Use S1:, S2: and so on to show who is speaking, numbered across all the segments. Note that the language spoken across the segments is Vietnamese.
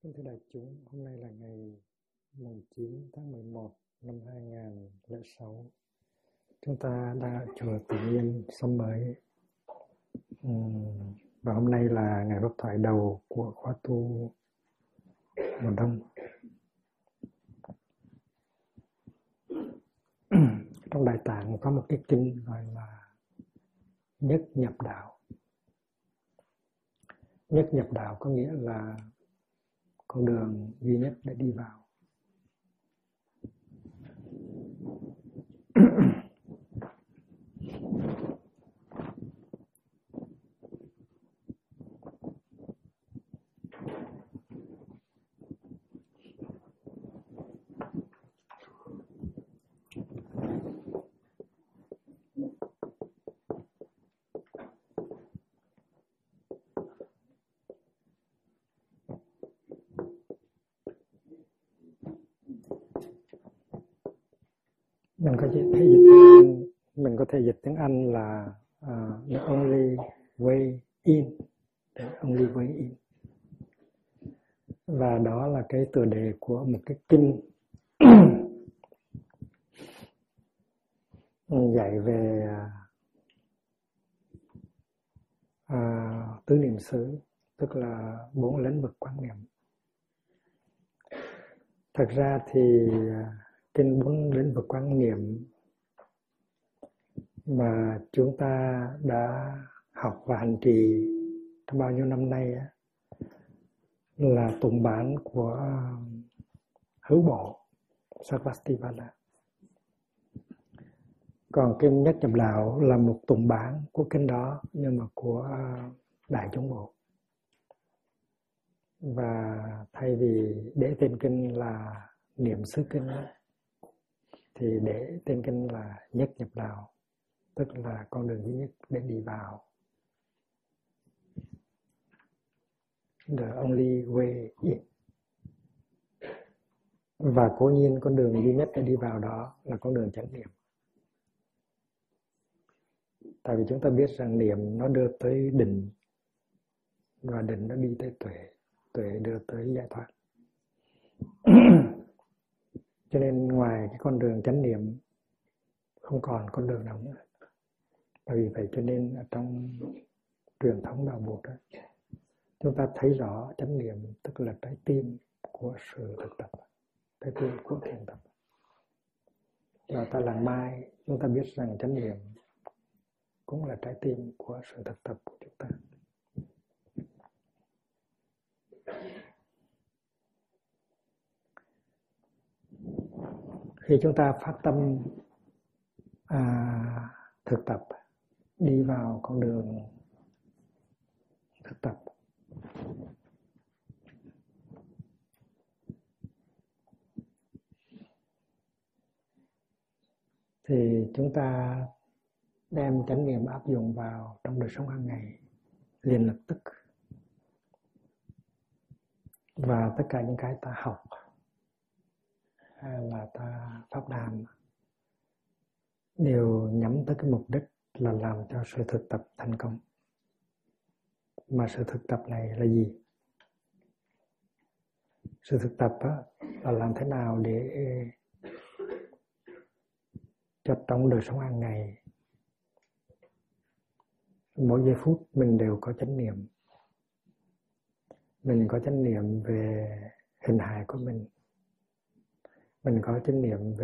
S1: Kính thưa đại chúng, hôm nay là ngày 9 tháng 11 năm 2006. Chúng ta đã chùa Tự Nhiên Xóm Mới. Và hôm nay là ngày pháp thoại đầu của khóa tu mùa đông. Trong Đại Tạng có một cái kinh gọi là Nhất Nhập Đạo. Nhất Nhập Đạo có nghĩa là con đường duy nhất để đi vào. Mình có thể dịch tiếng Anh là the only way in, the only way in. Và đó là cái tựa đề của một cái kinh dạy về tứ niệm xứ, tức là 4 lĩnh vực quan niệm. Thật ra thì kinh 4 lĩnh vực quan niệm mà chúng ta đã học và hành trì trong bao nhiêu năm nay là tụng bản của Hữu Bộ Sarvastivada. Còn kinh Nhất Nhập Đạo là một tụng bản của kinh đó, nhưng mà của Đại Chúng Bộ. Và thay vì để tên kinh là Niệm Xứ Kinh thì để tên kinh là Nhất Nhập Đạo, tức là con đường duy nhất để đi vào. The only way in. Và cố nhiên con đường duy nhất để đi vào đó là con đường chánh niệm. Tại vì chúng ta biết rằng niệm nó đưa tới định, và định nó đi tới tuệ, tuệ đưa tới giải thoát. Cho nên ngoài cái con đường chánh niệm không còn con đường nào nữa. Bởi vì vậy cho nên ở trong truyền thống đạo Bụt chúng ta thấy rõ chánh niệm tức là trái tim của sự thực tập, trái tim của thiền tập. Và ta là mai, chúng ta biết rằng chánh niệm cũng là trái tim của sự thực tập của chúng ta. Khi chúng ta phát tâm thực tập, đi vào con đường thực tập, thì chúng ta đem chánh niệm áp dụng vào trong đời sống hàng ngày liền lập tức. Và tất cả những cái ta học hay là ta pháp đàm đều nhắm tới cái mục đích là làm cho sự thực tập thành công. Mà sự thực tập này là gì? Sự thực tập là làm thế nào để cho trong đời sống hàng ngày, mỗi giây phút mình đều có chánh niệm. Mình có chánh niệm về hình hài của mình. Mình có chánh niệm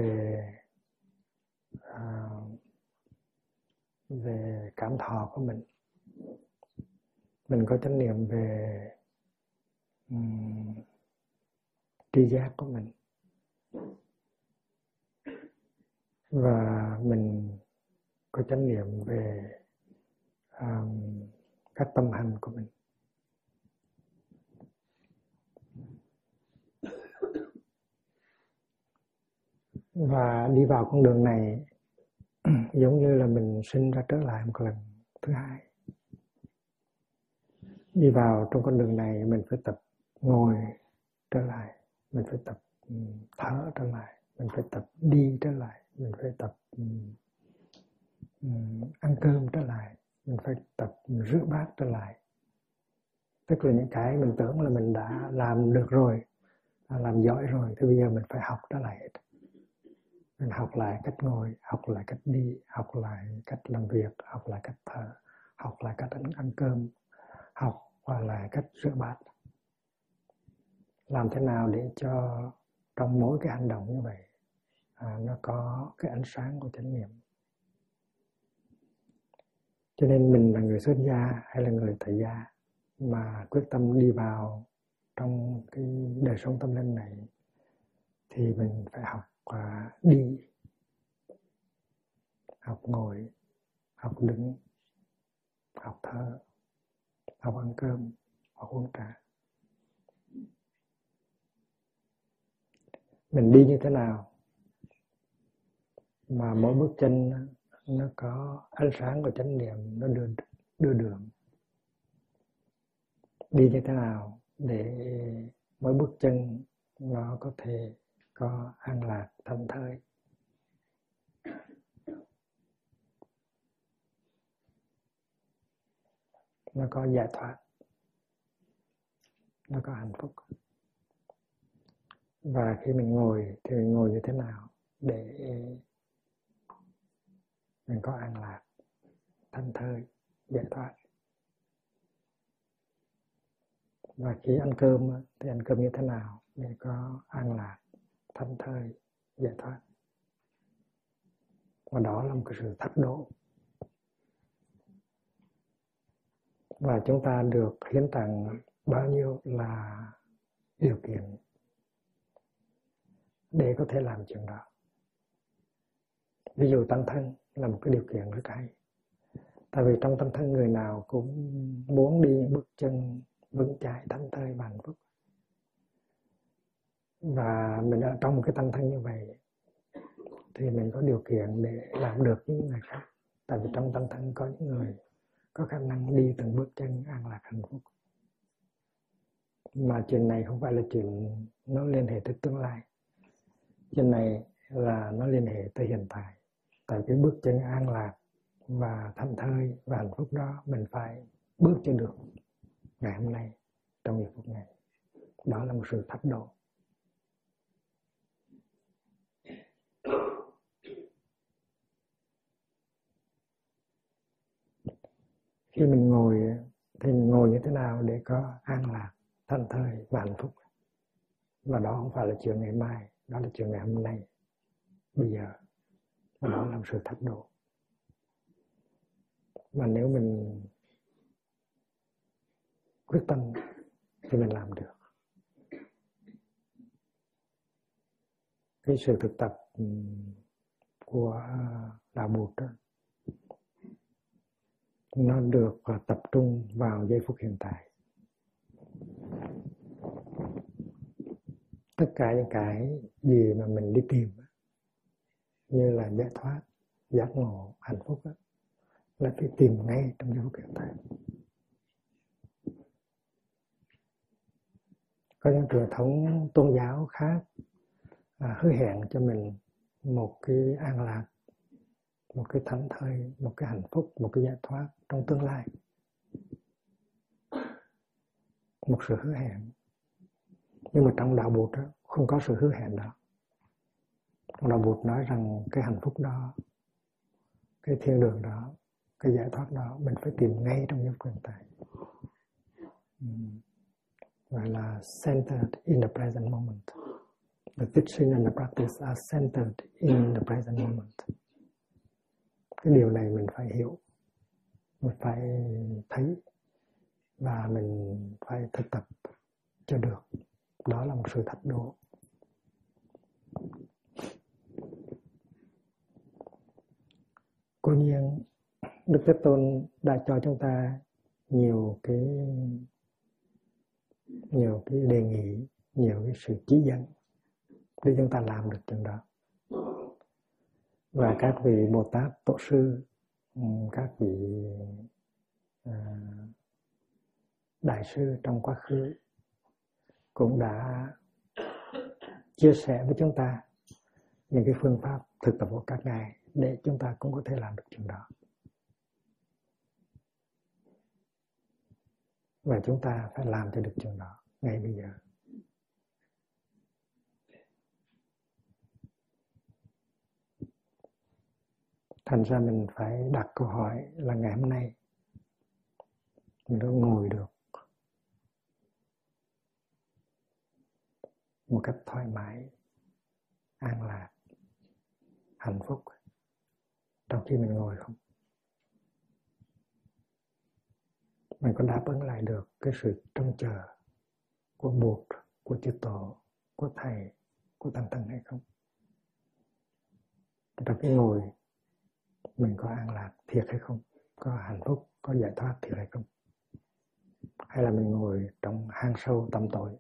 S1: về cảm thọ của mình. Mình có chánh niệm về tri giác của mình. Và mình có chánh niệm về các tâm hành của mình. Và đi vào con đường này giống như là mình sinh ra trở lại một lần thứ hai. Đi vào trong con đường này mình phải tập ngồi trở lại, mình phải tập thở trở lại, mình phải tập đi trở lại, mình phải tập ăn cơm trở lại, mình phải tập rửa bát trở lại. Tức là những cái mình tưởng là mình đã làm được rồi, làm giỏi rồi, thì bây giờ mình phải học trở lại hết. Mình học lại cách ngồi, học lại cách đi, học lại cách làm việc, học lại cách thở, học lại cách ăn cơm, học lại cách rửa bát. Làm thế nào để cho trong mỗi cái hành động như vậy nó có cái ánh sáng của chánh niệm. Cho nên mình là người xuất gia hay là người tại gia mà quyết tâm đi vào trong cái đời sống tâm linh này thì mình phải học đi, học ngồi, học đứng, học thở, học ăn cơm, học uống trà. Mình đi như thế nào mà mỗi bước chân nó có ánh sáng của chánh niệm, nó đưa đường. Đi như thế nào để mỗi bước chân nó có thể có an lạc, thanh thơi. Nó có giải thoát, nó có hạnh phúc. Và khi mình ngồi thì mình ngồi như thế nào để mình có an lạc, thanh thơi, giải thoát. Và khi ăn cơm thì ăn cơm như thế nào để có an lạc, thanh thơi, giải thoát. Và đó là một cái sự thách đố. Và chúng ta được hiến tặng bao nhiêu là điều kiện để có thể làm chuyện đó. Ví dụ tăng thân là một cái điều kiện rất hay. Tại vì trong tăng thân người nào cũng muốn đi bước chân vững chãi, thanh thơi và hạnh phúc. Và mình ở trong một cái tăng thân như vậy thì mình có điều kiện để làm được những người khác. Tại vì trong tăng thân có những người có khả năng đi từng bước chân an lạc hạnh phúc. Mà chuyện này không phải là chuyện nó liên hệ tới tương lai. Chuyện này là nó liên hệ tới hiện tại. Tại cái bước chân an lạc và thanh thơi và hạnh phúc đó mình phải bước cho được ngày hôm nay, trong giây phút này. Đó là một sự thách đố. Khi mình ngồi thì mình ngồi như thế nào để có an lạc, thanh thơi và hạnh phúc. Và đó không phải là chuyện ngày mai, đó là chuyện ngày hôm nay, bây giờ. Và đó là một sự thách đố. Mà nếu mình quyết tâm thì mình làm được. Cái sự thực tập của Đạo Bụt đó, nó được tập trung vào giây phút hiện tại. Tất cả những cái gì mà mình đi tìm như là giải thoát, giác ngộ, hạnh phúc đó, là phải tìm ngay trong giây phút hiện tại. Có những truyền thống tôn giáo khác hứa hẹn cho mình một cái an lạc, một cái thảnh thơi, một cái hạnh phúc, một cái giải thoát trong tương lai. Một sự hứa hẹn. Nhưng mà trong Đạo Bụt đó, không có sự hứa hẹn đó. Trong Đạo Bụt nói rằng cái hạnh phúc đó, cái thiên đường đó, cái giải thoát đó mình phải tìm ngay trong giây phút hiện tại. Gọi là centered in the present moment. The teaching and the practice are centered in the present moment. Cái điều này mình phải hiểu, mình phải thấy và mình phải thực tập cho được. Đó là một sự thách đố. Cố nhiên Đức Thế Tôn đã cho chúng ta nhiều cái đề nghị, nhiều cái sự chỉ dẫn để chúng ta làm được chuyện đó. Và các vị Bồ Tát, Tổ sư, các vị đại sư trong quá khứ cũng đã chia sẻ với chúng ta những cái phương pháp thực tập của các ngài để chúng ta cũng có thể làm được chuyện đó. và chúng ta phải làm cho được chuyện đó ngay bây giờ. Thành ra mình phải đặt câu hỏi là ngày hôm nay mình đã ngồi được một cách thoải mái, an lạc, hạnh phúc trong khi mình ngồi không? Mình có đáp ứng lại được cái sự trông chờ của Bụt, của chư Tổ, của Thầy, của Tăng Thân hay không? Trong cái ngồi mình có an lạc thiệt hay không? Có hạnh phúc, có giải thoát thiệt hay không? Hay là mình ngồi trong hang sâu tăm tối?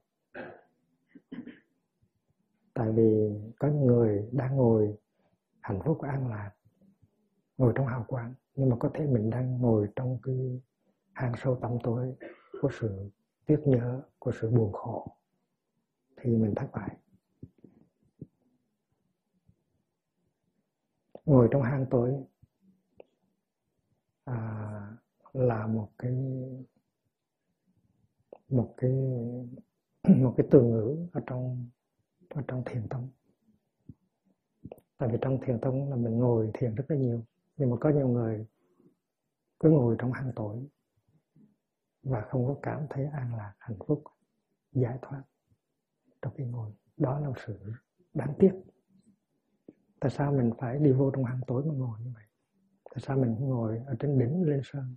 S1: Tại vì có những người đang ngồi hạnh phúc và an lạc, ngồi trong hào quang, nhưng mà có thể mình đang ngồi trong cái hang sâu tăm tối của sự tiếc nhớ, của sự buồn khổ, thì mình thất bại. Ngồi trong hang tối là một cái từ ngữ ở trong thiền tông. Tại vì trong thiền tông là mình ngồi thiền rất là nhiều, nhưng mà có nhiều người cứ ngồi trong hang tối và không có cảm thấy an lạc, hạnh phúc, giải thoát trong khi ngồi. Đó là một sự đáng tiếc. Tại sao mình phải đi vô trong hang tối mà ngồi như vậy? Tại sao mình không ngồi ở trên đỉnh lên sơn,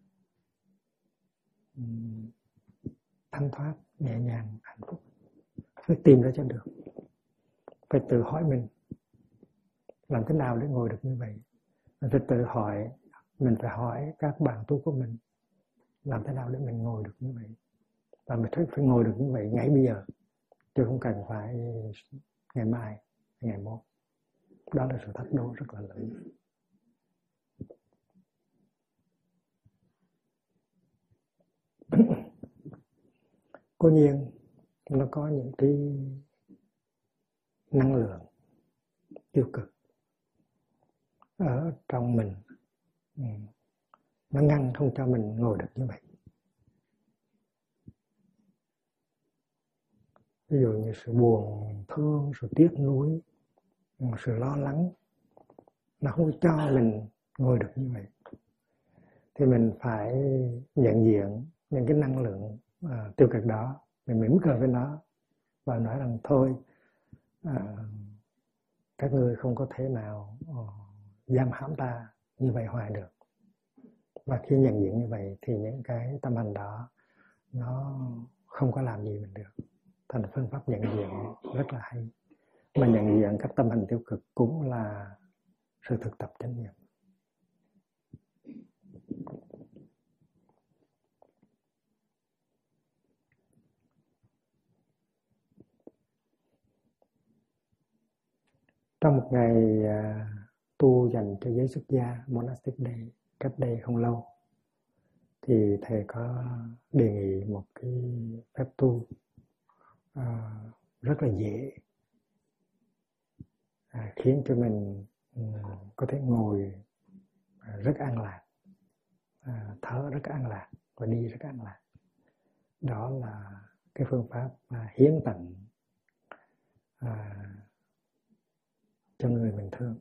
S1: thanh thoát, nhẹ nhàng, hạnh phúc? Phải tìm ra cho được. Phải tự hỏi mình làm thế nào để ngồi được như vậy. Mình phải tự hỏi, mình phải hỏi các bạn tu của mình làm thế nào để mình ngồi được như vậy. Và mình phải ngồi được như vậy ngay bây giờ, chứ không cần phải ngày mai, ngày mốt. Đó là sự thách đố rất là lớn. Cố nhiên nó có những cái năng lượng tiêu cực ở trong mình, nó ngăn không cho mình ngồi được như vậy. Ví dụ như sự buồn, thương, sự tiếc nuối, sự lo lắng, nó không cho mình ngồi được như vậy. Thì mình phải nhận diện những cái năng lượng tiêu cực đó, mình mỉm cười với nó và nói rằng thôi, các ngươi không có thể nào giam hãm ta như vậy hoài được. Và khi nhận diện như vậy thì những cái tâm hành đó nó không có làm gì mình được. Thành phương pháp nhận diện rất là hay. Mà nhận diện các tâm hành tiêu cực cũng là sự thực tập chánh niệm. Trong một ngày tu dành cho giới xuất gia, Monastic Day, cách đây không lâu, thì thầy có đề nghị một cái phép tu rất là dễ, khiến cho mình có thể ngồi rất an lạc, thở rất an lạc và đi rất an lạc. Đó là cái phương pháp hiến tặng cho người mình thương.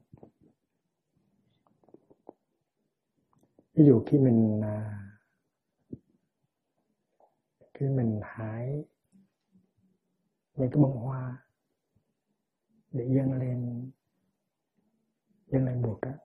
S1: Ví dụ khi mình hái những cái bông hoa để dâng lên Bụt đó,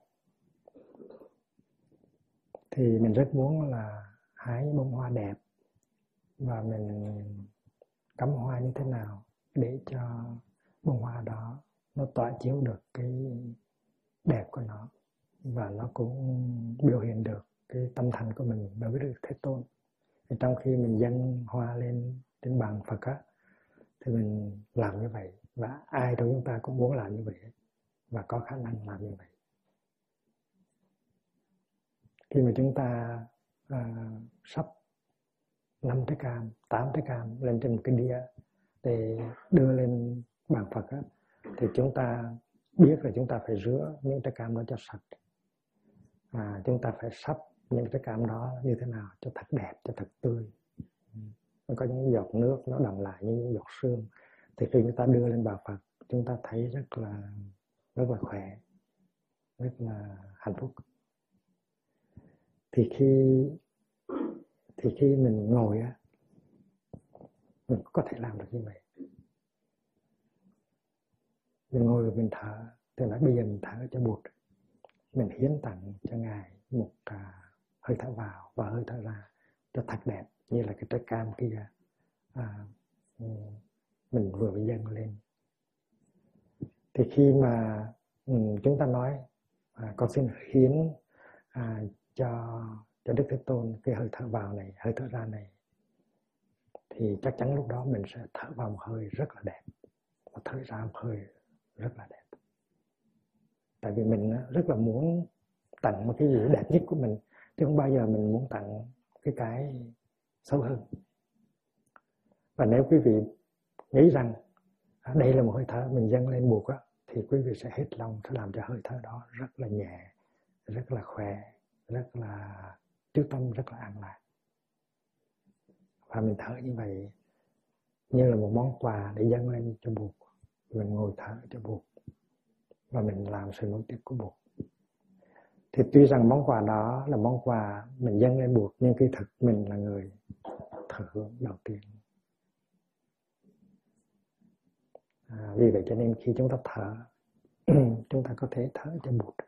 S1: thì mình rất muốn là hái bông hoa đẹp và mình cắm hoa như thế nào để cho bông hoa đó nó tỏa chiếu được cái đẹp của nó, và nó cũng biểu hiện được cái tâm thành của mình đối với Đức Thế Tôn. Thì trong khi mình dâng hoa lên trên bàn Phật á, thì mình làm như vậy, và ai trong chúng ta cũng muốn làm như vậy và có khả năng làm như vậy. Khi mà chúng ta sắp 5 trái cam, 8 trái cam lên trên một cái đĩa để đưa lên bàn Phật á, thì chúng ta biết là chúng ta phải rửa những trái cam đó cho sạch. Chúng ta phải sắp những trái cam đó như thế nào cho thật đẹp, cho thật tươi. nó có những giọt nước nó đọng lại như những giọt sương. Thì khi chúng ta đưa lên bào Phật, chúng ta thấy rất là khỏe, rất là hạnh phúc. Thì khi mình ngồi á, mình có thể làm được như vậy. Mình ngồi rồi mình thở, thì nói bây giờ mình thở cho Bụt, mình hiến tặng cho Ngài một hơi thở vào và hơi thở ra cho thật đẹp, như là cái trái cam kia mình vừa mới dâng lên. Thì khi mà chúng ta nói con xin hiến cho Đức Thế Tôn cái hơi thở vào này, hơi thở ra này, thì chắc chắn lúc đó mình sẽ thở vào một hơi rất là đẹp và thở ra một hơi rất là đẹp. Tại vì mình rất là muốn tặng một cái gì đẹp nhất của mình, chứ không bao giờ mình muốn tặng cái xấu hơn. Và nếu quý vị nghĩ rằng đây là một hơi thở mình dâng lên Bụt á, thì quý vị sẽ hết lòng sẽ làm cho hơi thở đó rất là nhẹ, rất là khỏe, rất là chú tâm, rất là an lạc. Và mình thở như vậy như là một món quà để dâng lên cho Bụt. Mình ngồi thở cho Bụt và mình làm sự nối tiếp của Bụt. Thì tuy rằng món quà đó là món quà mình dâng lên Bụt, nhưng kỳ thực mình là người thờ hưởng đầu tiên. Vì vậy cho nên khi chúng ta thở, chúng ta có thể thở cho Bụt.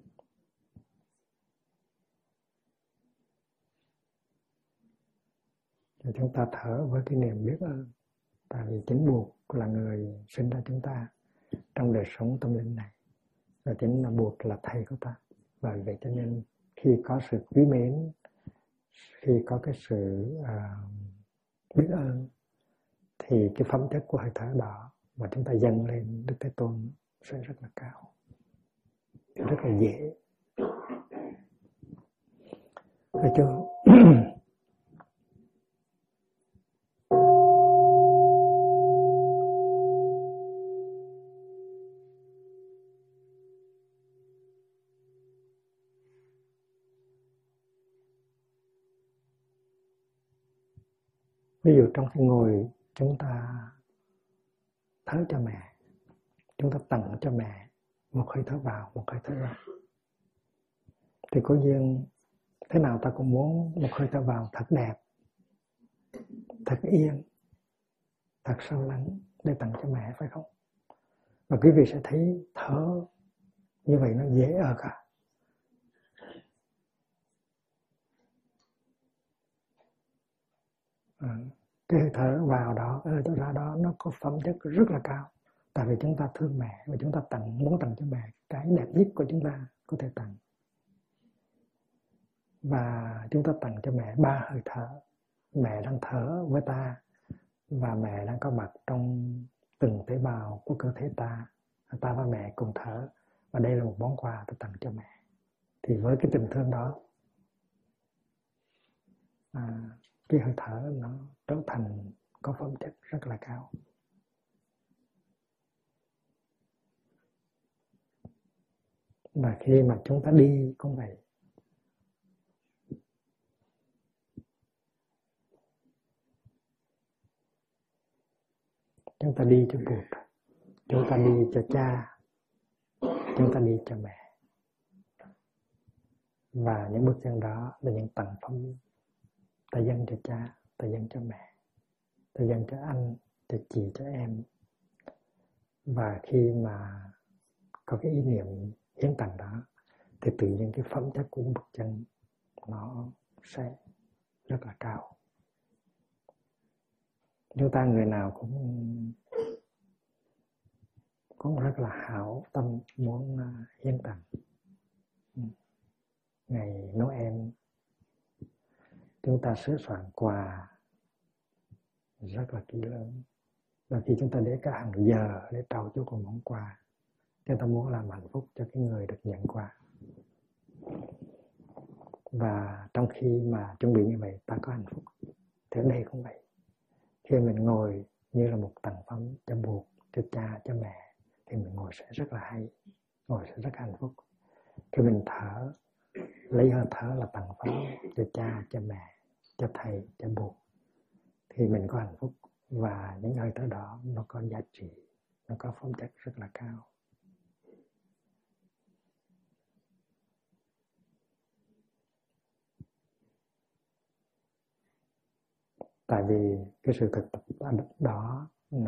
S1: Chúng ta thở với cái niềm biết ơn. Tại vì chính Bụt là người sinh ra chúng ta trong đời sống tâm linh này. Và chính là Bụt là thầy của ta. Và vì vậy cho nên khi có sự quý mến, khi có cái sự biết ơn, thì cái phẩm chất của hơi thở đó mà chúng ta dâng lên Đức Thế Tôn sẽ rất là cao, rất là dễ. Thấy chưa? Ví dụ trong khi ngồi chúng ta thở cho mẹ, chúng ta tặng cho mẹ một hơi thở vào, một hơi thở ra. Thì có duyên thế nào ta cũng muốn một hơi thở vào thật đẹp, thật yên, thật sâu lắng để tặng cho mẹ, phải không? Và quý vị sẽ thấy thở như vậy nó dễ ở cả. Cái hơi thở vào đó, hơi thở ra đó nó có phẩm chất rất là cao. Tại vì chúng ta thương mẹ và chúng ta muốn tặng cho mẹ cái đẹp nhất của chúng ta có thể tặng. Và chúng ta tặng cho mẹ 3 hơi thở. Mẹ đang thở với ta và mẹ đang có mặt trong từng tế bào của cơ thể ta. Ta và mẹ cùng thở. Và đây là một món quà tôi tặng cho mẹ. Thì với cái tình thương đó, cái hơi thở nó trở thành có phẩm chất rất là cao. Và khi mà chúng ta đi cũng vậy. Chúng ta đi cho Bụt, chúng ta đi cho cha, chúng ta đi cho mẹ. Và những bước chân đó là những tặng phẩm ta dâng cho cha, ta dâng cho mẹ, ta dâng cho anh, cho chị, cho em. Và khi mà có cái ý niệm hiến tặng đó, thì tự nhiên cái phẩm chất của bước chân nó sẽ rất là cao. Chúng ta người nào cũng rất là hảo tâm muốn hiến tặng. Ngày Noel chúng ta sửa soạn quà rất là kỹ lưỡng. Và khi chúng ta để cả hàng giờ để trao chuốt một món quà, chúng ta muốn làm hạnh phúc cho cái người được nhận quà. Và trong khi mà chuẩn bị như vậy, ta có hạnh phúc. Thì ở đây cũng vậy. Khi mình ngồi như là một tặng phẩm cho Bụt, cho cha, cho mẹ, thì mình ngồi sẽ rất là hay, ngồi sẽ rất hạnh phúc. Khi mình thở, lấy hơi thở là tặng phẩm cho cha, cho mẹ, cho thầy, cho Bụt, thì mình có hạnh phúc, và những hơi thở đó nó có giá trị, nó có phẩm chất rất là cao. Tại vì cái sự thực tập đó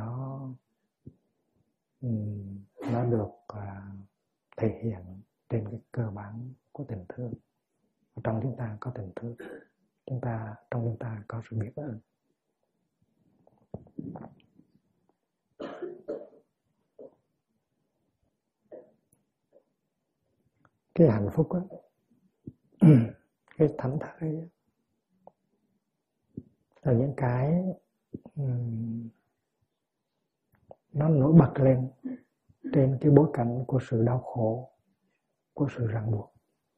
S1: nó được thể hiện trên cái cơ bản của tình thương. Trong chúng ta có tình thương, trong chúng ta có sự biết ơn. Cái hạnh phúc đó, cái thảnh thơi là những cái nó nổi bật lên trên cái bối cảnh của sự đau khổ, của sự ràng buộc.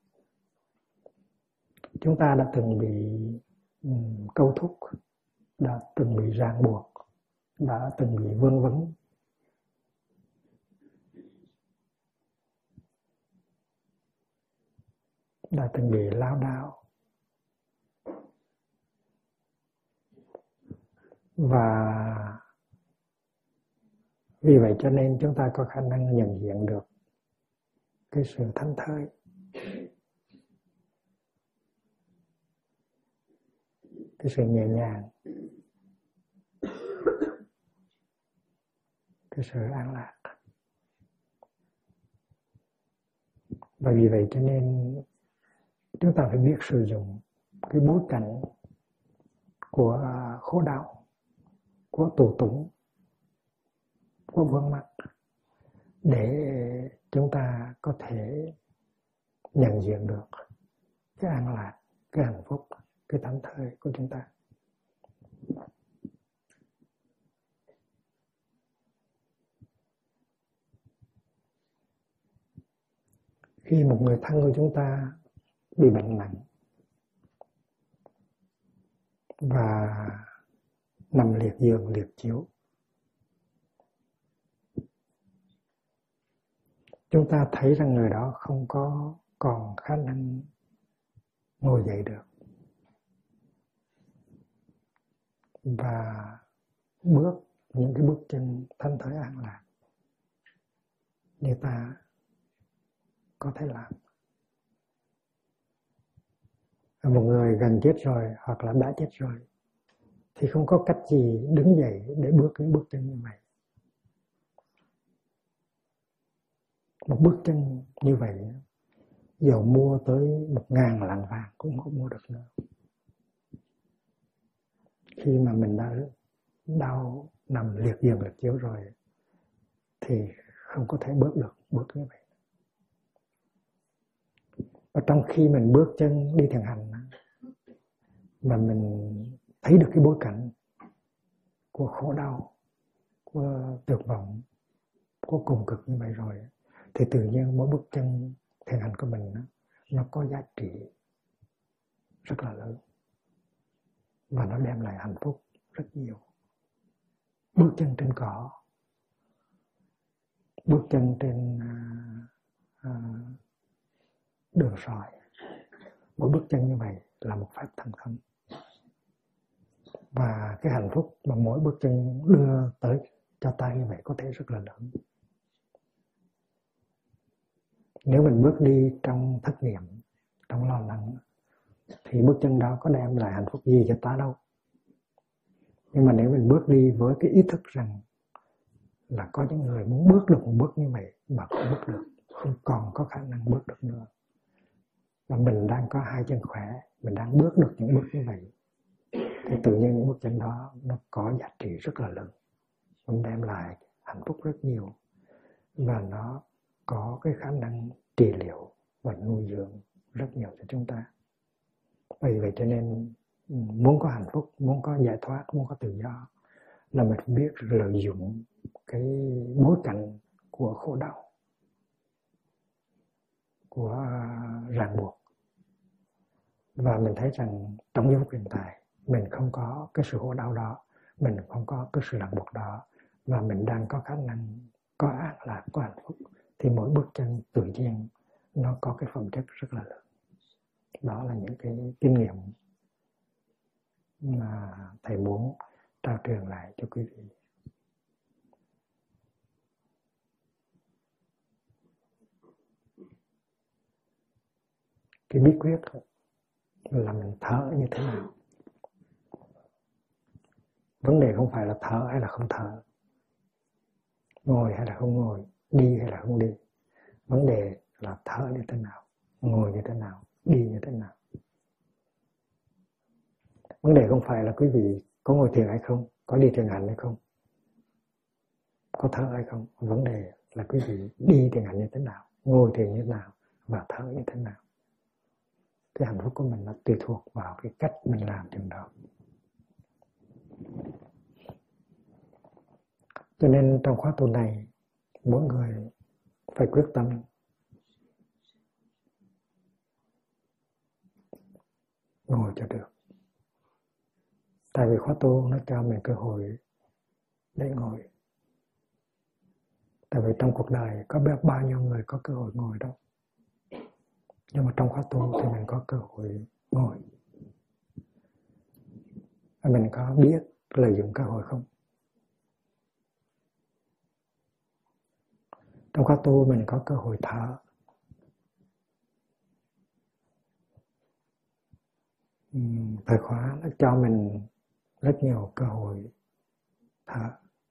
S1: Chúng ta đã từng bị câu thúc, đã từng bị ràng buộc, đã từng bị vương vấn, đã từng bị lao đao. Và vì vậy cho nên chúng ta có khả năng nhận diện được cái sự thảnh thơi, cái sự nhẹ nhàng, cái sự an lạc. Và vì vậy cho nên chúng ta phải biết sử dụng cái bối cảnh của khổ đau, của tù túng, của vướng mắc để chúng ta có thể nhận diện được cái an lạc, cái hạnh phúc, cái thảnh thơi của chúng ta. Khi một người thân của chúng ta bị bệnh nặng và nằm liệt giường, liệt chiếu, chúng ta thấy rằng người đó không có còn khả năng ngồi dậy được, và bước những cái bước chân thảnh thơi an lạc như ta có thể làm. Một người gần chết rồi hoặc là đã chết rồi thì không có cách gì đứng dậy để bước những bước chân như vậy. Một bước chân như vậy dầu mua tới 1.000 lạng vàng cũng không mua được nữa. Khi mà mình đã đau nằm liệt giường liệt chiếu rồi thì không có thể bước được bước như vậy. Và trong khi mình bước chân đi thiền hành mà mình thấy được cái bối cảnh của khổ đau, của tuyệt vọng, của cùng cực như vậy rồi, thì tự nhiên mỗi bước chân thiền hành của mình nó có giá trị rất là lớn, và nó đem lại hạnh phúc rất nhiều. Bước chân trên cỏ, bước chân trên đường sỏi, mỗi bước chân như vậy là một pháp thần thông. Và cái hạnh phúc mà mỗi bước chân đưa tới cho ta như vậy có thể rất là lớn. Nếu mình bước đi trong thất niệm, trong lo lắng, thì bước chân đó có đem lại hạnh phúc gì cho ta đâu. Nhưng mà nếu mình bước đi với cái ý thức rằng là có những người muốn bước được một bước như vậy mà không bước được, không còn có khả năng bước được nữa, và mình đang có hai chân khỏe, mình đang bước được những bước như vậy, thì tự nhiên những bước chân đó nó có giá trị rất là lớn, nó đem lại hạnh phúc rất nhiều, và nó có cái khả năng trị liệu và nuôi dưỡng rất nhiều cho chúng ta. Vì vậy cho nên muốn có hạnh phúc, muốn có giải thoát, muốn có tự do là mình biết lợi dụng cái bối cảnh của khổ đau, của ràng buộc. Và mình thấy rằng trong giây phút hiện tại mình không có cái sự khổ đau đó, mình không có cái sự ràng buộc đó, và mình đang có khả năng có an lạc, có hạnh phúc, thì mỗi bước chân tự nhiên nó có cái phẩm chất rất là lớn. Đó là những cái kinh nghiệm mà thầy muốn trao truyền lại cho quý vị. Cái bí quyết là mình thở như thế nào. Vấn đề không phải là thở hay là không thở, ngồi hay là không ngồi, đi hay là không đi. Vấn đề là thở như thế nào, ngồi như thế nào, đi như thế nào. Vấn đề không phải là quý vị có ngồi thiền hay không, có đi thiền hành hay không, có thở hay không. Vấn đề là quý vị đi thiền hành như thế nào, ngồi thiền như thế nào và thở như thế nào. Cái hạnh phúc của mình nó tùy thuộc vào cái cách mình làm chừng đó. Cho nên trong khóa tu này, mỗi người phải quyết tâm ngồi cho được. Tại vì khóa tu nó cho mình cơ hội để ngồi. Tại vì trong cuộc đời có biết bao nhiêu người có cơ hội ngồi đâu. Nhưng mà trong khóa tu thì mình có cơ hội ngồi. Và mình có biết lợi dụng cơ hội không? Trong khóa tu mình có cơ hội thở. Thời khóa nó cho mình rất nhiều cơ hội thở.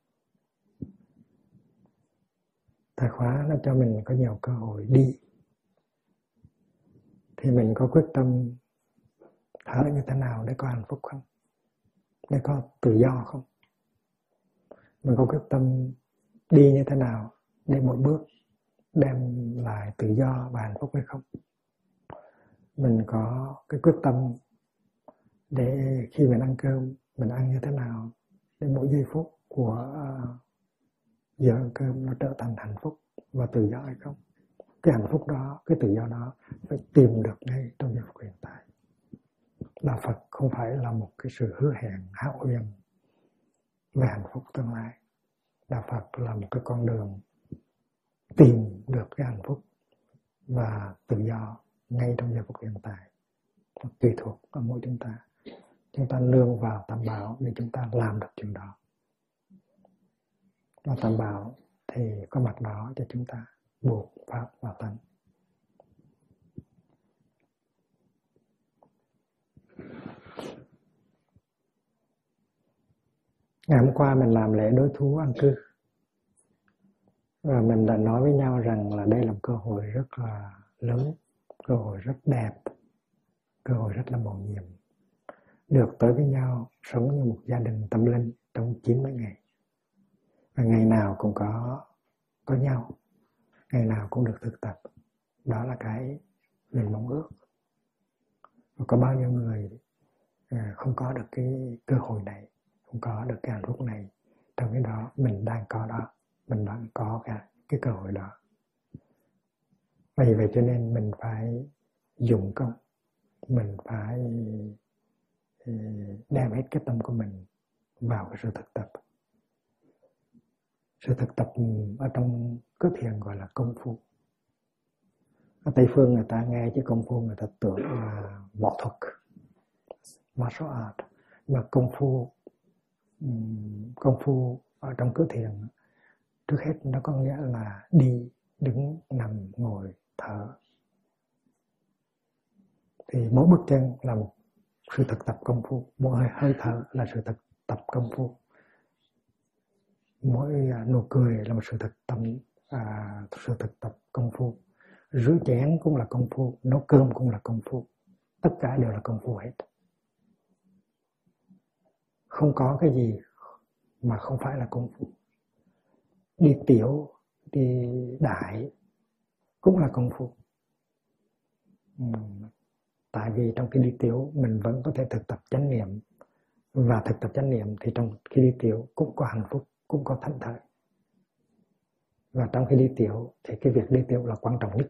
S1: Thời khóa nó cho mình có nhiều cơ hội đi. Thì mình có quyết tâm thở như thế nào để có hạnh phúc không? Để có tự do không? Mình có quyết tâm đi như thế nào để mỗi bước đem lại tự do và hạnh phúc hay không? Mình có cái quyết tâm để khi mình ăn cơm, mình ăn như thế nào để mỗi giây phút của giờ ăn cơm nó trở thành hạnh phúc và tự do hay không? Cái hạnh phúc đó, cái tự do đó phải tìm được ngay trong giây phút hiện tại. Đạo Phật không phải là một cái sự hứa hẹn hão huyền về hạnh phúc tương lai. Đạo Phật là một cái con đường tìm được cái hạnh phúc và tự do ngay trong giây phút hiện tại. Nó tùy thuộc ở mỗi chúng ta. Chúng ta nương vào Tam Bảo để chúng ta làm được chuyện đó. Và Tam Bảo thì có mặt đó cho chúng ta buộc Pháp vào tánh. Ngày hôm qua mình làm lễ đối thú an cư. Và mình đã nói với nhau rằng là đây là một cơ hội rất là lớn, cơ hội rất đẹp, cơ hội rất là mầu nhiệm. Được tới với nhau, sống như một gia đình tâm linh trong 90 ngày. Và ngày nào cũng có nhau, ngày nào cũng được thực tập. Đó là cái mình mong ước. Và có bao nhiêu người không có được cái cơ hội này, không có được cái hạnh phúc này. Trong cái đó mình đang có đó, mình đang có cái cơ hội đó. Vì vậy cho nên mình phải dùng công, mình phải đem hết cái tâm của mình vào cái sự thực tập. Sự thực tập ở trong cước thiền gọi là công phu. Ở Tây phương người ta nghe chứ công phu người ta tưởng là võ thuật, martial art. Mà công phu ở trong cước thiền trước hết nó có nghĩa là đi, đứng, nằm, ngồi, thở. Thì mỗi bước chân là một sự thực tập công phu, mỗi hơi thở là sự thực tập công phu, mỗi nụ cười là một sự thực tập công phu, rửa chén cũng là công phu, nấu cơm cũng là công phu, tất cả đều là công phu hết. Không có cái gì mà không phải là công phu. Đi tiểu, đi đại cũng là công phu. Tại vì trong khi đi tiểu mình vẫn có thể thực tập chánh niệm. Và thực tập chánh niệm thì trong khi đi tiểu cũng có hạnh phúc, cũng có thảnh thơi. Và trong khi đi tiểu thì cái việc đi tiểu là quan trọng nhất.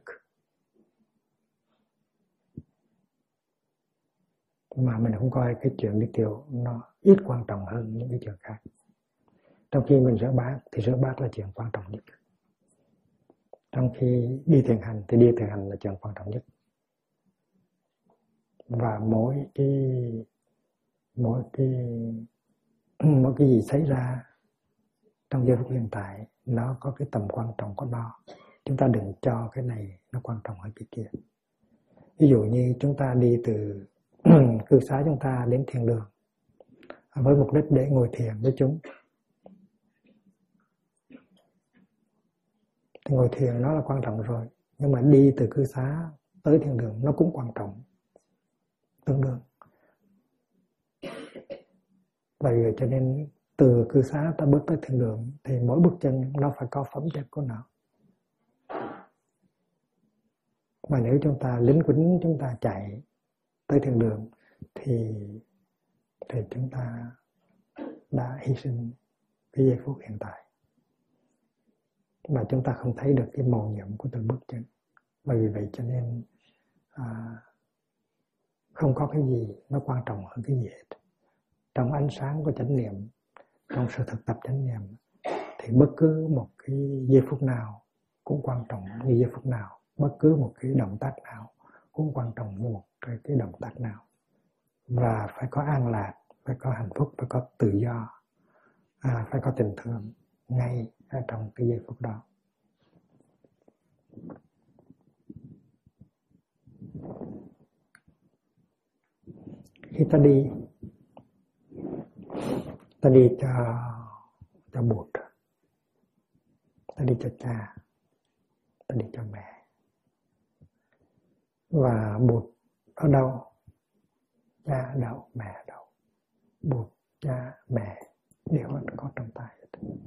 S1: Mà mình không coi cái chuyện đi tiểu nó ít quan trọng hơn những cái chuyện khác. Trong khi mình rửa bát thì rửa bát là chuyện quan trọng nhất. Trong khi đi thiền hành thì đi thiền hành là chuyện quan trọng nhất. Và mỗi cái mỗi cái gì xảy ra trong giây phút hiện tại nó có cái tầm quan trọng của nó. Chúng ta đừng cho cái này nó quan trọng hơn cái kia. Ví dụ như chúng ta đi từ cư xá chúng ta đến thiền đường với mục đích để ngồi thiền với chúng. Thì ngồi thiền nó là quan trọng rồi, nhưng mà đi từ cư xá tới thiền đường nó cũng quan trọng tương đương. Vậy cho nên từ cư xá ta bước tới thiền đường thì mỗi bước chân nó phải có phẩm chất của nó. Mà nếu chúng ta lính quýnh chúng ta chạy tới thiền đường thì chúng ta đã hy sinh cái giây phút hiện tại, mà chúng ta không thấy được cái mầu nhiệm của từng bước chân. Bởi vì vậy cho nên không có cái gì nó quan trọng hơn cái gì hết. Trong ánh sáng của chánh niệm, trong sự thực tập chánh niệm, thì bất cứ một cái giây phút nào cũng quan trọng như giây phút nào, bất cứ một cái động tác nào cũng quan trọng như một cái động tác nào. Và phải có an lạc, phải có hạnh phúc, phải có tự do, phải có tình thương ngay ở trong cái giây phút đó. Khi ta đi cho Bụt, ta đi cho cha, ta đi cho mẹ. Và Bụt ở đâu? Cha ở đâu? Mẹ ở đâu? Bụt, cha, mẹ đều có trong tay.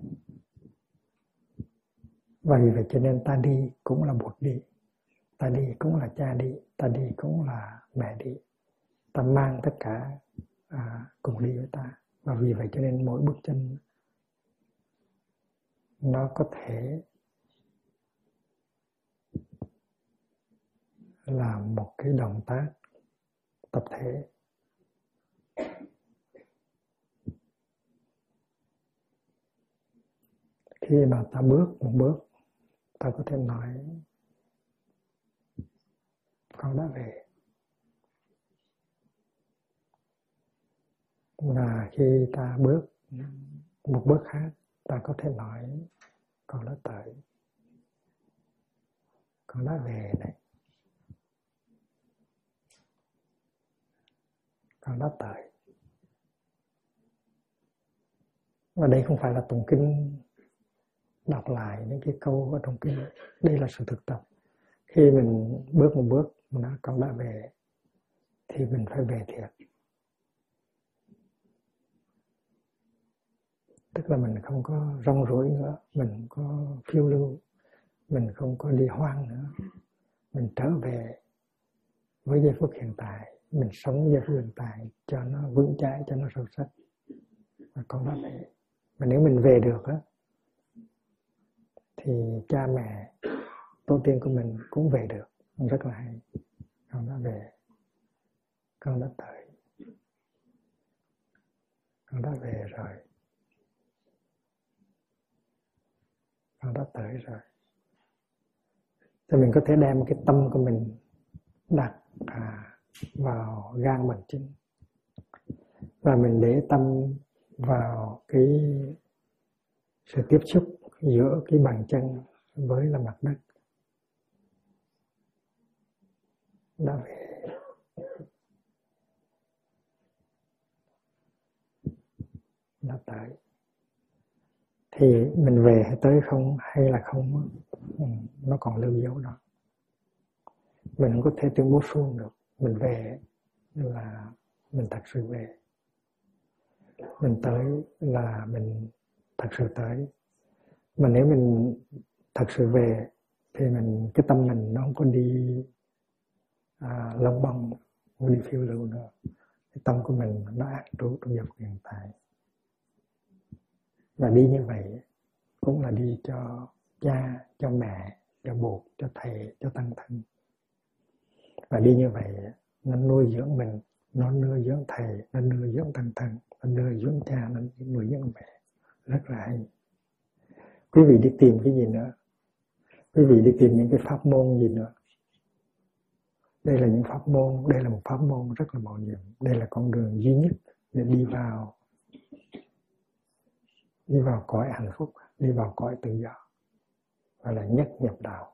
S1: Và vì vậy cho nên ta đi cũng là Bụt đi, ta đi cũng là cha đi, ta đi cũng là mẹ đi. Ta mang tất cả cùng đi với ta. Và vì vậy cho nên mỗi bước chân nó có thể là một cái động tác tập thể. Khi mà ta bước một bước, ta có thể nói con đã về. Và khi ta bước một bước khác, ta có thể nói con đã tới, con đã về này, con đã tới. Và đây không phải là tụng kinh đọc lại những cái câu ở trong kinh. Đây là sự thực tập. Khi mình bước một bước mà nói con đã về thì mình phải về thiệt. Tức là mình không có rong rối nữa, mình không có phiêu lưu, mình không có đi hoang nữa. Mình trở về với giây phút hiện tại, mình sống giây phút hiện tại cho nó vững chãi, cho nó sâu sắc. Và con đã về. Mà nếu mình về được á, thì cha mẹ, tổ tiên của mình cũng về được. Rất là hay. Con đã về, con đã tới, con đã về rồi, con đã tới rồi. Thì mình có thể đem cái tâm của mình đặt vào gan bàn chân. Và mình để tâm vào cái sự tiếp xúc giữa cái bàn chân với là mặt đất. Đã về. Đã tới. Thì mình về hay tới không hay là không, nó còn lưu dấu đó. Mình không có thể tuyên bố suông được. Mình về là mình thật sự về. Mình tới là mình thật sự tới. Mà nếu mình thật sự về thì cái tâm mình nó không có đi lông bông, không đi phiêu lưu nữa. Cái tâm của mình nó an trú trong giây phút hiện tại. Và đi như vậy cũng là đi cho cha, cho mẹ, cho Bụt, cho thầy, cho tăng thân. Và đi như vậy nó nuôi dưỡng mình, nó nuôi dưỡng thầy, nó nuôi dưỡng tăng thân, nó nuôi dưỡng cha, nó nuôi dưỡng mẹ. Rất là hay. Quý vị đi tìm cái gì nữa? Quý vị đi tìm những cái pháp môn gì nữa? Đây là những pháp môn, đây là một pháp môn rất là mạo nhiệm. Đây là con đường duy nhất để đi vào đi vào cõi hạnh phúc, đi vào cõi tự do, gọi là nhất nhập đạo.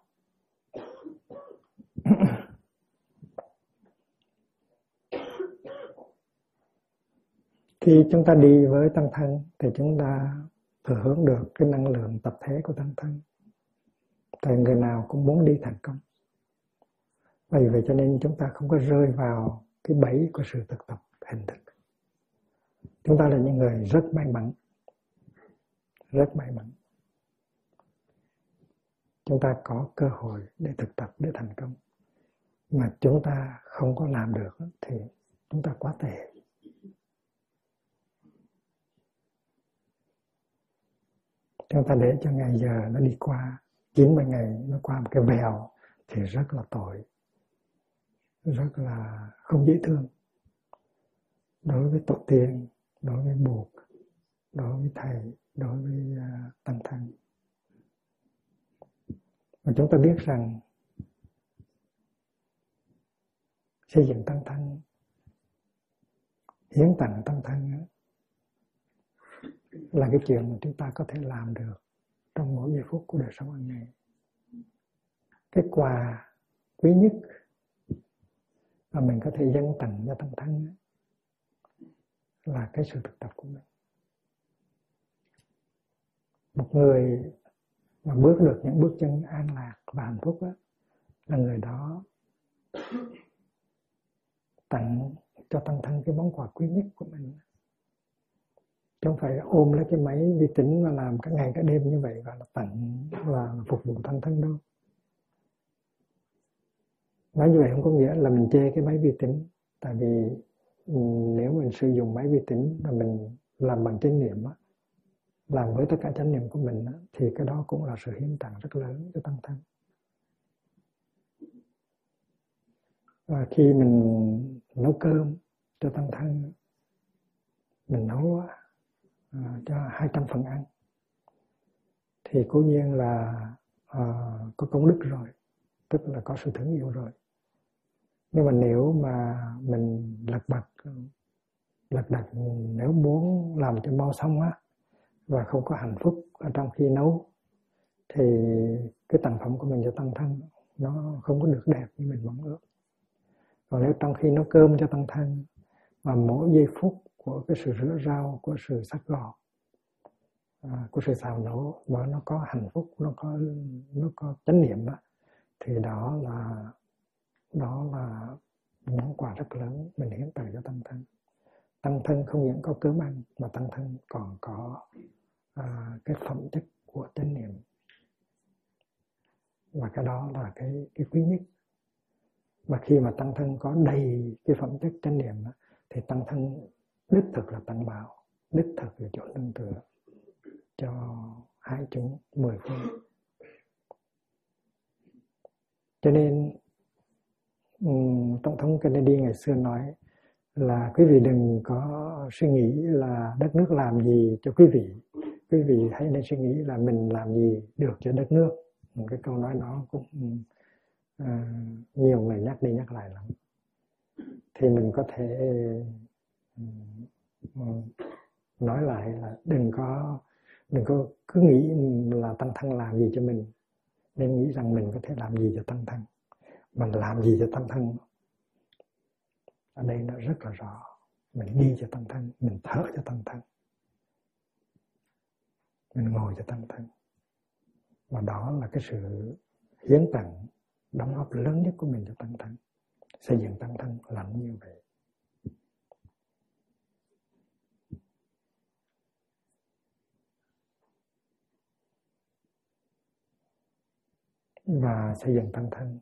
S1: Khi chúng ta đi với tăng thân thì chúng ta thừa hưởng được cái năng lượng tập thể của tăng thân. Tại người nào cũng muốn đi thành công. Vì vậy cho nên chúng ta không có rơi vào cái bẫy của sự thực tập hình thức. Chúng ta là những người rất may mắn. Rất may mắn. Chúng ta có cơ hội để thực tập, để thành công. Mà chúng ta không có làm được thì chúng ta quá tệ. Chúng ta để cho ngày giờ nó đi qua, 90 ngày nó qua một cái vèo thì rất là tội. Rất là không dễ thương. Đối với tổ tiên, đối với buộc, đối với thầy, đối với tăng thân. Mà chúng ta biết rằng xây dựng tăng thân, hiến tặng tăng thân là cái chuyện mà chúng ta có thể làm được trong mỗi giây phút của đời sống hàng ngày. Cái quà quý nhất mà mình có thể dâng tặng cho tăng thân là cái sự thực tập của mình. Một người mà bước được những bước chân an lạc và hạnh phúc là người đó tặng cho tăng thân cái món quà quý nhất của mình. Chứ không phải ôm lấy cái máy vi tính mà làm cả ngày cả đêm như vậy và là tặng là phục vụ tăng thân đâu. Nói như vậy không có nghĩa là mình chê cái máy vi tính. Tại vì nếu mình sử dụng máy vi tính và mình làm bằng chánh niệm làm với tất cả chánh niệm của mình thì cái đó cũng là sự hiến tặng rất lớn cho tăng thân. Và khi mình nấu cơm cho tăng thân, mình nấu cho 200 phần ăn thì cố nhiên là có công đức rồi, tức là có sự thương yêu rồi. Nhưng mà nếu mà mình lật đật nếu muốn làm cho mau xong và không có hạnh phúc ở trong khi nấu thì cái sản phẩm của mình cho tăng thân nó không có được đẹp như mình mong ước. Còn nếu trong khi nấu cơm cho tăng thân mà mỗi giây phút của cái sự rửa rau, của sự sắc gọt, của sự xào nấu mà nó có hạnh phúc, nó có chánh niệm thì đó là món quà rất lớn mình hiến tặng cho tăng thân. Tăng thân không những có cơm ăn mà tăng thân còn có cái phẩm chất của chánh niệm. Và cái đó là cái quý nhất. Mà khi mà tăng thân có đầy cái phẩm chất chánh niệm thì tăng thân đích thực là tăng bảo, đích thực là chỗ nương tựa cho hai chúng 10 phương. Cho nên Tổng thống Kennedy ngày xưa nói là quý vị đừng có suy nghĩ là đất nước làm gì cho quý vị. Quý vị hãy nên suy nghĩ là mình làm gì được cho đất nước. Cái câu nói đó cũng nhiều người nhắc đi nhắc lại lắm. Thì mình có thể nói lại là đừng có cứ nghĩ là tăng thân làm gì cho mình, nên nghĩ rằng mình có thể làm gì cho tăng thân. Mình làm gì cho tăng thân ở đây nó rất là rõ. Mình đi cho tăng thân, mình thở cho tăng thân, mình ngồi cho tăng thân. Và đó là cái sự hiến tặng, đóng góp lớn nhất của mình cho tăng thân. Xây dựng tăng thân là như vậy. Và xây dựng tăng thân,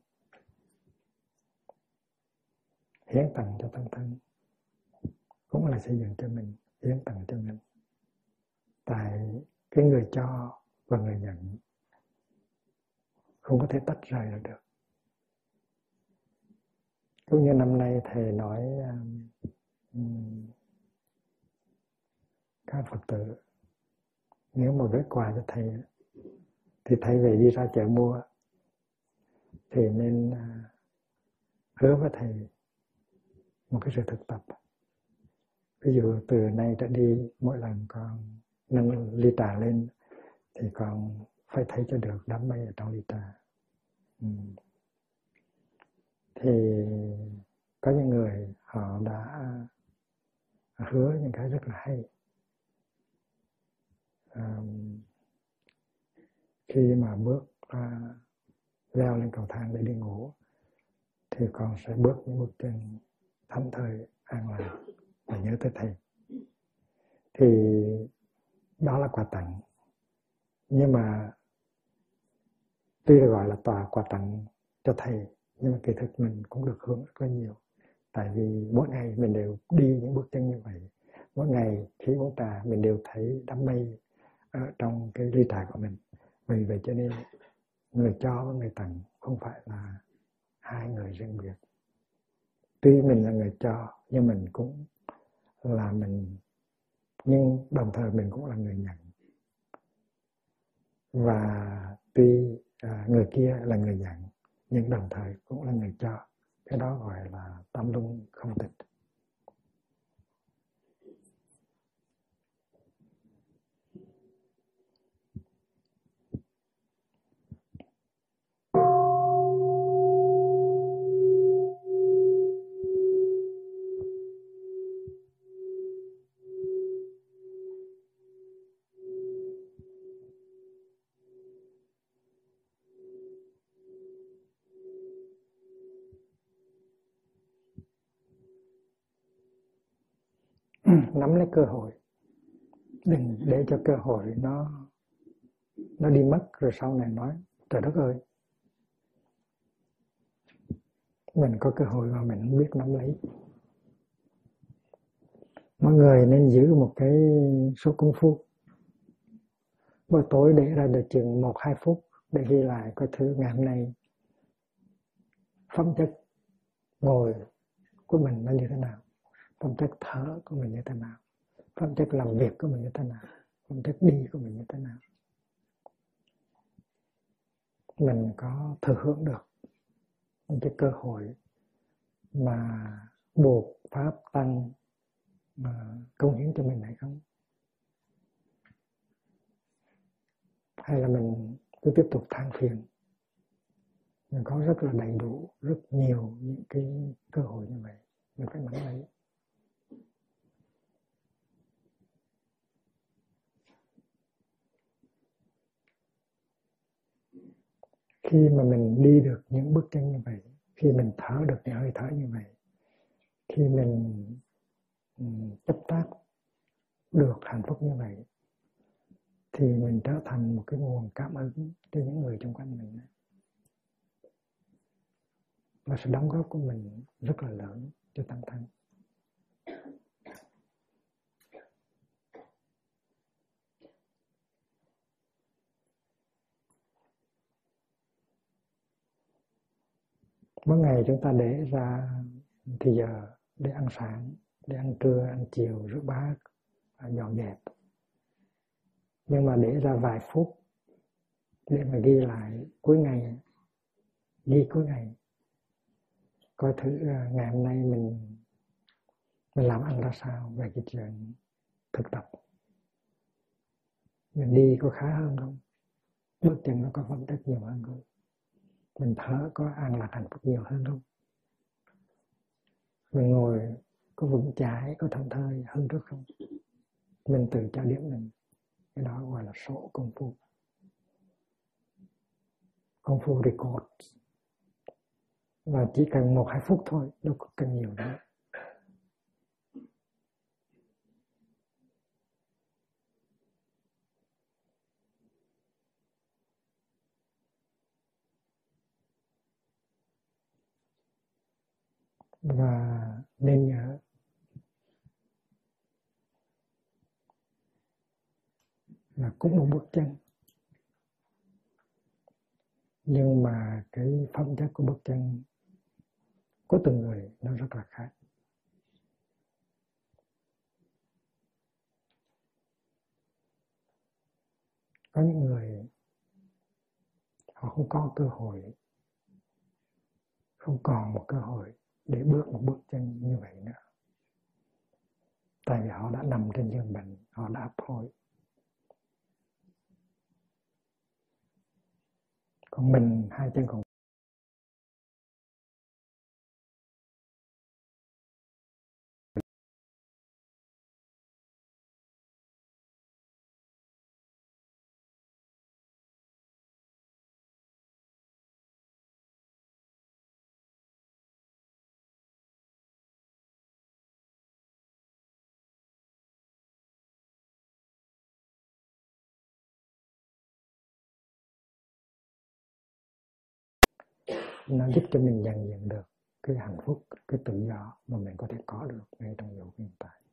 S1: hiến tặng cho tăng thân cũng là xây dựng cho mình, hiến tặng cho mình. Tại cái người cho và người nhận không có thể tách rời ra được. Cũng như năm nay thầy nói các Phật tử nếu mà gửi quà cho thầy thì thầy về đi ra chợ mua thì nên hứa với thầy một cái sự thực tập. Ví dụ từ nay trở đi mỗi lần con nâng ly trà lên thì con phải thấy cho được đám mây ở trong ly trà. Thì có những người họ đã hứa những cái rất là hay. Khi mà bước leo lên cầu thang để đi ngủ thì con sẽ bước những bước chân thảnh thơi an lạc và nhớ tới thầy. Thì đó là quà tặng, nhưng mà tuy là gọi là quà tặng cho thầy, nhưng mà kỳ thực mình cũng được hưởng rất là nhiều. Tại vì mỗi ngày mình đều đi những bước chân như vậy, mỗi ngày khi uống trà mình đều thấy đám mây ở trong cái ly trà của mình. Vì vậy cho nên người cho và người tặng không phải là hai người riêng biệt. Tuy mình là người cho nhưng mình cũng là mình, nhưng đồng thời mình cũng là người nhận. Và tuy người kia là người nhận nhưng đồng thời cũng là người cho. Cái đó gọi là tam luân không tịch. Nắm lấy cơ hội, đừng để cho cơ hội nó đi mất rồi sau này nói trời đất ơi, mình có cơ hội mà mình không biết nắm lấy. Mọi người nên giữ một cái số công phu, buổi tối để ra được chừng 1-2 phút để ghi lại coi thứ ngày hôm nay phẩm chất ngồi của mình nó như thế nào, phẩm chất thở của mình như thế nào, phẩm chất làm việc của mình như thế nào, phẩm chất đi của mình như thế nào. Mình có thừa hưởng được những cái cơ hội mà buộc pháp tăng mà công hiến cho mình hay không? Hay là mình cứ tiếp tục than phiền? Mình có rất là đầy đủ, rất nhiều những cái cơ hội như vậy, mình phải nắm lấy. Khi mà mình đi được những bước chân như vậy, khi mình thở được những hơi thở như vậy, khi mình chấp tác được hạnh phúc như vậy, thì mình trở thành một cái nguồn cảm hứng cho những người xung quanh mình. Và sự đóng góp của mình rất là lớn cho tăng thân. Mỗi ngày chúng ta để ra thì giờ để ăn sáng, để ăn trưa, ăn chiều, rửa bát, dọn dẹp. Nhưng mà để ra vài phút để mà ghi lại cuối ngày, ghi cuối ngày, coi thử ngày hôm nay mình làm ăn ra sao về cái chuyện thực tập. Mình đi có khá hơn không? Bước chân nó có phẩm chất nhiều hơn không? Mình thở có an lạc hạnh phúc nhiều hơn không? Mình ngồi có vững chãi, có thảnh thơi hơn trước không? Mình tự trả điểm mình. Cái đó gọi là số công phu. Công phu record. Và chỉ cần 1-2 phút thôi, đâu có cần nhiều nữa. Và nên nhớ là cũng một bước chân, nhưng mà cái phẩm chất của bước chân của từng người nó rất là khác. Có những người họ không có cơ hội, không còn một cơ hội để bước một bước chân như vậy nữa. Tại vì họ đã nằm trên giường bệnh, họ đã ấp hối. còn mình hai chân còn nó giúp cho mình dần dần được cái hạnh phúc, cái tự do mà mình có thể có được ngay trong giờ hiện tại.